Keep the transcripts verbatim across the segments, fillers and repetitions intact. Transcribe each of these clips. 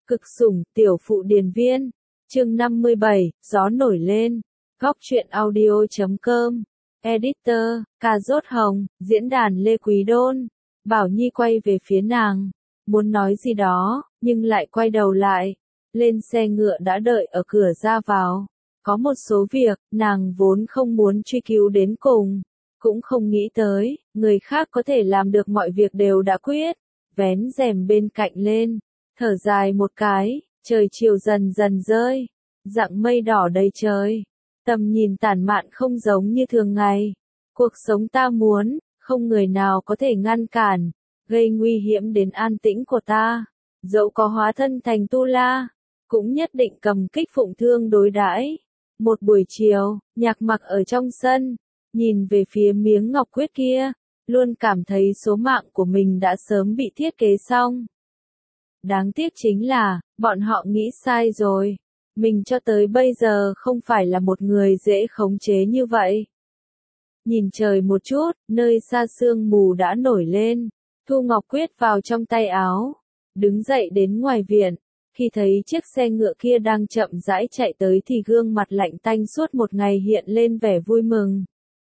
Cực sủng, tiểu phụ điền viên. Chương năm mươi bảy, gió nổi lên. Góc truyện audio chấm com. Editor, Cà Rốt Hồng, diễn đàn Lê Quý Đôn. Bảo Nhi quay về phía nàng, muốn nói gì đó, nhưng lại quay đầu lại. Lên xe ngựa đã đợi ở cửa ra vào. Có một số việc, nàng vốn không muốn truy cứu đến cùng. Cũng không nghĩ tới, người khác có thể làm được mọi việc đều đã quyết. Vén rèm bên cạnh lên, thở dài một cái, trời chiều dần dần rơi. Dặng mây đỏ đầy trời. Tầm nhìn tản mạn không giống như thường ngày. Cuộc sống ta muốn, không người nào có thể ngăn cản, gây nguy hiểm đến an tĩnh của ta. Dẫu có hóa thân thành tu la, cũng nhất định cầm kích phụng thương đối đãi. Một buổi chiều, Nhạc Mặc ở trong sân, nhìn về phía miếng ngọc quyết kia, luôn cảm thấy số mạng của mình đã sớm bị thiết kế xong. Đáng tiếc chính là, bọn họ nghĩ sai rồi. Mình cho tới bây giờ không phải là một người dễ khống chế như vậy. Nhìn trời một chút, nơi xa sương mù đã nổi lên. Thu Ngọc Quyết vào trong tay áo, đứng dậy đến ngoài viện. Khi thấy chiếc xe ngựa kia đang chậm rãi chạy tới thì gương mặt lạnh tanh suốt một ngày hiện lên vẻ vui mừng.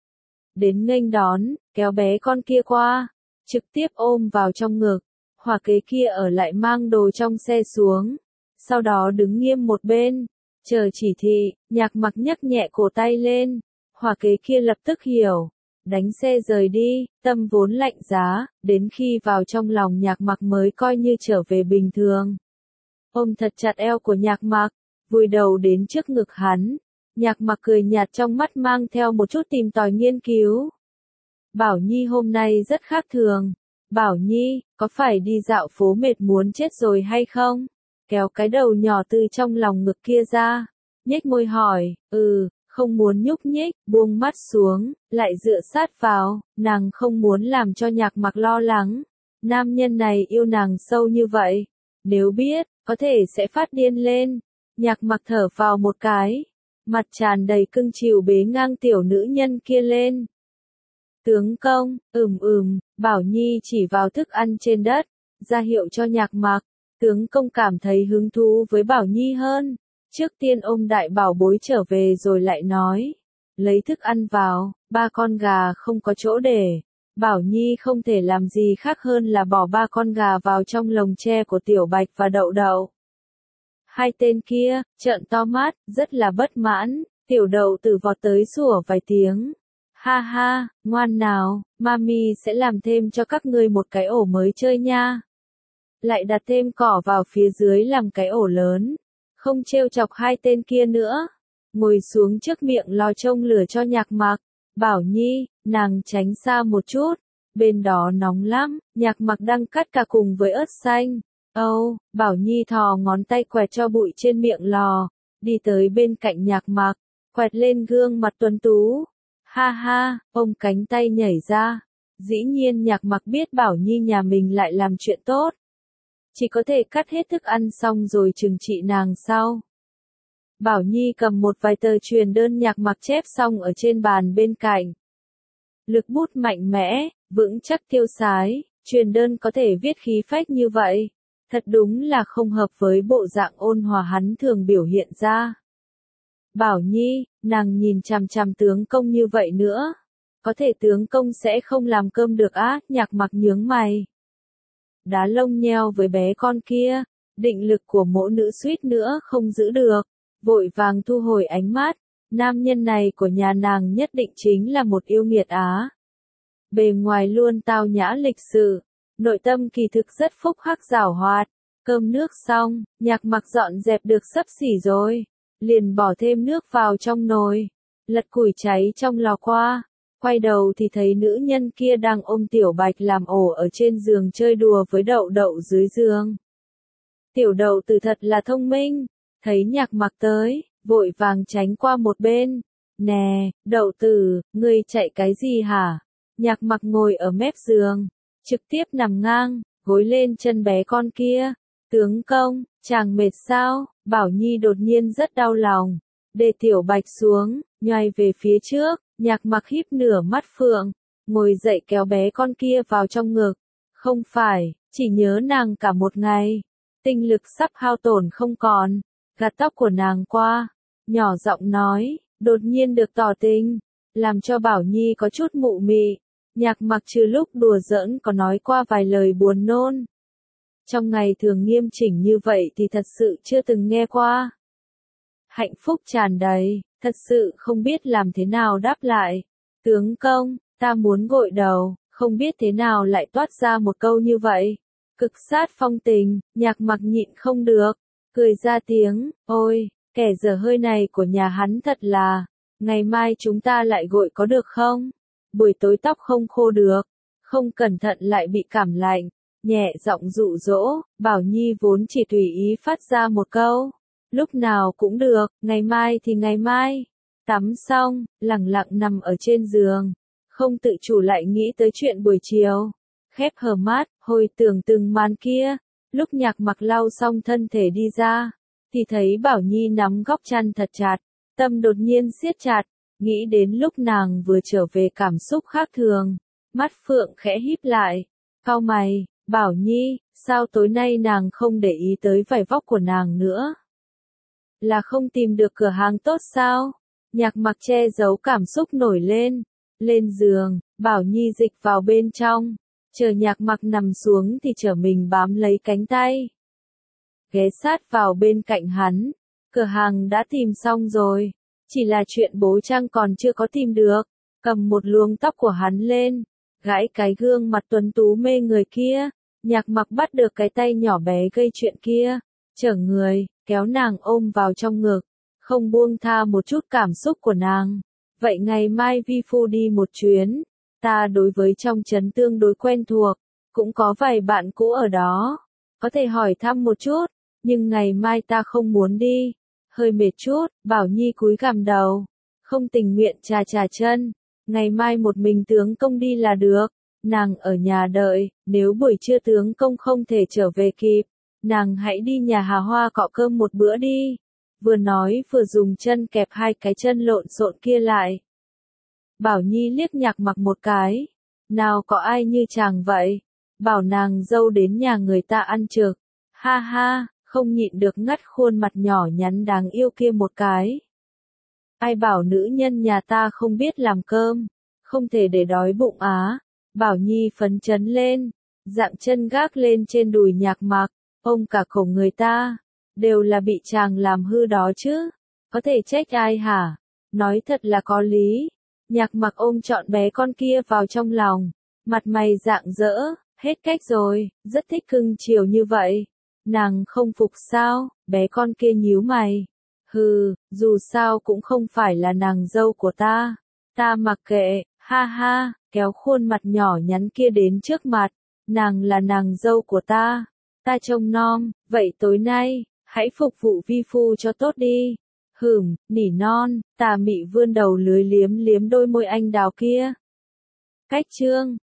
Đến nghênh đón, kéo bé con kia qua, trực tiếp ôm vào trong ngực. Hỏa kế kia ở lại mang đồ trong xe xuống, sau đó đứng nghiêm một bên, chờ chỉ thị. Nhạc Mặc nhấc nhẹ cổ tay lên, hỏa kế kia lập tức hiểu, đánh xe rời đi. Tâm vốn lạnh giá, đến khi vào trong lòng Nhạc Mặc mới coi như trở về bình thường. Ôm thật chặt eo của Nhạc Mặc, vùi đầu đến trước ngực hắn. Nhạc Mặc cười nhạt trong mắt mang theo một chút tìm tòi nghiên cứu. Bảo Nhi hôm nay rất khác thường. Bảo Nhi, có phải đi dạo phố mệt muốn chết rồi hay không? Kéo cái đầu nhỏ từ trong lòng ngực kia ra, nhếch môi hỏi. Ừ, không muốn nhúc nhích, buông mắt xuống, lại dựa sát vào. Nàng không muốn làm cho Nhạc Mặc lo lắng. Nam nhân này yêu nàng sâu như vậy, nếu biết, có thể sẽ phát điên lên. Nhạc Mặc thở vào một cái, mặt tràn đầy cưng chiều bế ngang tiểu nữ nhân kia lên. Tướng công, ừm ừm, Bảo Nhi chỉ vào thức ăn trên đất, ra hiệu cho Nhạc Mặc. Tướng công cảm thấy hứng thú với Bảo Nhi hơn. Trước tiên ôm đại bảo bối trở về rồi lại nói. Lấy thức ăn vào, ba con gà không có chỗ để. Bảo Nhi không thể làm gì khác hơn là bỏ ba con gà vào trong lồng tre của Tiểu Bạch và Đậu Đậu. Hai tên kia, trợn to mắt, rất là bất mãn. Tiểu Đậu Tử vọt tới sủa vài tiếng. Ha ha, ngoan nào, mami sẽ làm thêm cho các ngươi một cái ổ mới chơi nha. Lại đặt thêm cỏ vào phía dưới làm cái ổ lớn. Không trêu chọc hai tên kia nữa. Ngồi xuống trước miệng lò trông lửa cho Nhạc Mặc. Bảo Nhi, nàng tránh xa một chút. Bên đó nóng lắm. Nhạc Mặc đang cắt cà cùng với ớt xanh. Âu, oh, Bảo Nhi thò ngón tay quẹt cho bụi trên miệng lò. Đi tới bên cạnh Nhạc Mặc, quẹt lên gương mặt tuấn tú. Ha ha, ôm cánh tay nhảy ra. Dĩ nhiên Nhạc Mặc biết Bảo Nhi nhà mình lại làm chuyện tốt. Chỉ có thể cắt hết thức ăn xong rồi trừng trị nàng sau. Bảo Nhi cầm một vài tờ truyền đơn Nhạc Mặc chép xong ở trên bàn bên cạnh. Lực bút mạnh mẽ, vững chắc tiêu sái, truyền đơn có thể viết khí phách như vậy. Thật đúng là không hợp với bộ dạng ôn hòa hắn thường biểu hiện ra. Bảo Nhi, nàng nhìn chằm chằm tướng công như vậy nữa. Có thể tướng công sẽ không làm cơm được á. Nhạc Mặc nhướng mày. Đá lông nheo với bé con kia, định lực của mỗ nữ suýt nữa không giữ được, vội vàng thu hồi ánh mắt. Nam nhân này của nhà nàng nhất định chính là một yêu nghiệt á. Bề ngoài luôn tao nhã lịch sự, nội tâm kỳ thực rất phúc hắc giảo hoạt. Cơm nước xong, Nhạc Mặc dọn dẹp được xấp xỉ rồi, liền bỏ thêm nước vào trong nồi, lật củi cháy trong lò qua. Quay đầu thì thấy nữ nhân kia đang ôm Tiểu Bạch làm ổ ở trên giường chơi đùa với Đậu Đậu dưới giường. Tiểu Đậu Tử thật là thông minh, thấy Nhạc Mặc tới, vội vàng tránh qua một bên. Nè, Đậu Tử, ngươi chạy cái gì hả? Nhạc Mặc ngồi ở mép giường, trực tiếp nằm ngang, gối lên chân bé con kia. Tướng công, chàng mệt sao? Bảo Nhi đột nhiên rất đau lòng. Để Tiểu Bạch xuống, nhoài về phía trước. Nhạc Mặc híp nửa mắt phượng, ngồi dậy kéo bé con kia vào trong ngực. Không phải, chỉ nhớ nàng cả một ngày. tinh lực sắp hao tổn không còn, gạt tóc của nàng qua, nhỏ giọng nói, đột nhiên được tỏ tình, làm cho Bảo Nhi có chút mụ mị. Nhạc Mặc trừ lúc đùa giỡn có nói qua vài lời buồn nôn. Trong ngày thường nghiêm chỉnh như vậy thì thật sự chưa từng nghe qua. Hạnh phúc tràn đầy, thật sự không biết làm thế nào đáp lại. Tướng công, ta muốn gội đầu, không biết thế nào lại toát ra một câu như vậy. Cực sát phong tình, Nhạc Mặc nhịn không được, cười ra tiếng, ôi, kẻ dở hơi này của nhà hắn thật là, ngày mai chúng ta lại gội có được không? Buổi tối tóc không khô được, không cẩn thận lại bị cảm lạnh, nhẹ giọng dụ dỗ, Bảo Nhi vốn chỉ tùy ý phát ra một câu, lúc nào cũng được, ngày mai thì ngày mai. Tắm xong, lẳng lặng nằm ở trên giường, không tự chủ lại nghĩ tới chuyện buổi chiều. Khép hờ mắt, hồi tưởng từng màn kia, lúc Nhạc Mặc lau xong thân thể đi ra, thì thấy Bảo Nhi nắm góc chăn thật chặt, tâm đột nhiên siết chặt, nghĩ đến lúc nàng vừa trở về cảm xúc khác thường, mắt phượng khẽ híp lại, cau mày, Bảo Nhi, sao tối nay nàng không để ý tới vải vóc của nàng nữa? Là không tìm được cửa hàng tốt sao? Nhạc Mặc che giấu cảm xúc nổi lên, lên giường, Bảo Nhi dịch vào bên trong, chờ Nhạc Mặc nằm xuống thì trở mình bám lấy cánh tay, ghé sát vào bên cạnh hắn, cửa hàng đã tìm xong rồi, chỉ là chuyện bố trang còn chưa có tìm được, cầm một luống tóc của hắn lên, gãi cái gương mặt tuấn tú mê người kia, Nhạc Mặc bắt được cái tay nhỏ bé gây chuyện kia, chở người, kéo nàng ôm vào trong ngực, không buông tha một chút cảm xúc của nàng. Vậy ngày mai vi phu đi một chuyến, ta đối với trong trấn tương đối quen thuộc, cũng có vài bạn cũ ở đó, có thể hỏi thăm một chút, nhưng ngày mai ta không muốn đi, hơi mệt chút, Bảo Nhi cúi gằm đầu, không tình nguyện chà chà chân, ngày mai một mình tướng công đi là được, nàng ở nhà đợi, nếu buổi trưa tướng công không thể trở về kịp, nàng hãy đi nhà Hà Hoa cọ cơm một bữa đi. Vừa nói vừa dùng chân kẹp hai cái chân lộn xộn kia lại. Bảo Nhi liếc Nhạc Mặc một cái. Nào có ai như chàng vậy? Bảo nàng dâu đến nhà người ta ăn trực. Ha ha, không nhịn được ngắt khuôn mặt nhỏ nhắn đáng yêu kia một cái. Ai bảo nữ nhân nhà ta không biết làm cơm, không thể để đói bụng á. Bảo Nhi phấn chấn lên, dạng chân gác lên trên đùi Nhạc Mặc, ôm cả cổ người ta. Đều là bị chàng làm hư đó chứ, có thể trách ai hả? Nói thật là có lý. Nhạc Mặc ôm trọn bé con kia vào trong lòng, mặt mày rạng rỡ, hết cách rồi, rất thích cưng chiều như vậy. Nàng không phục sao? Bé con kia nhíu mày. Hừ, dù sao cũng không phải là nàng dâu của ta. Ta mặc kệ, ha ha, kéo khuôn mặt nhỏ nhắn kia đến trước mặt. Nàng là nàng dâu của ta. Ta trông nom, vậy tối nay, hãy phục vụ vi phu cho tốt đi. Hửm, nỉ non, Tà Mị vươn đầu lưới liếm liếm đôi môi anh đào kia. Cách chương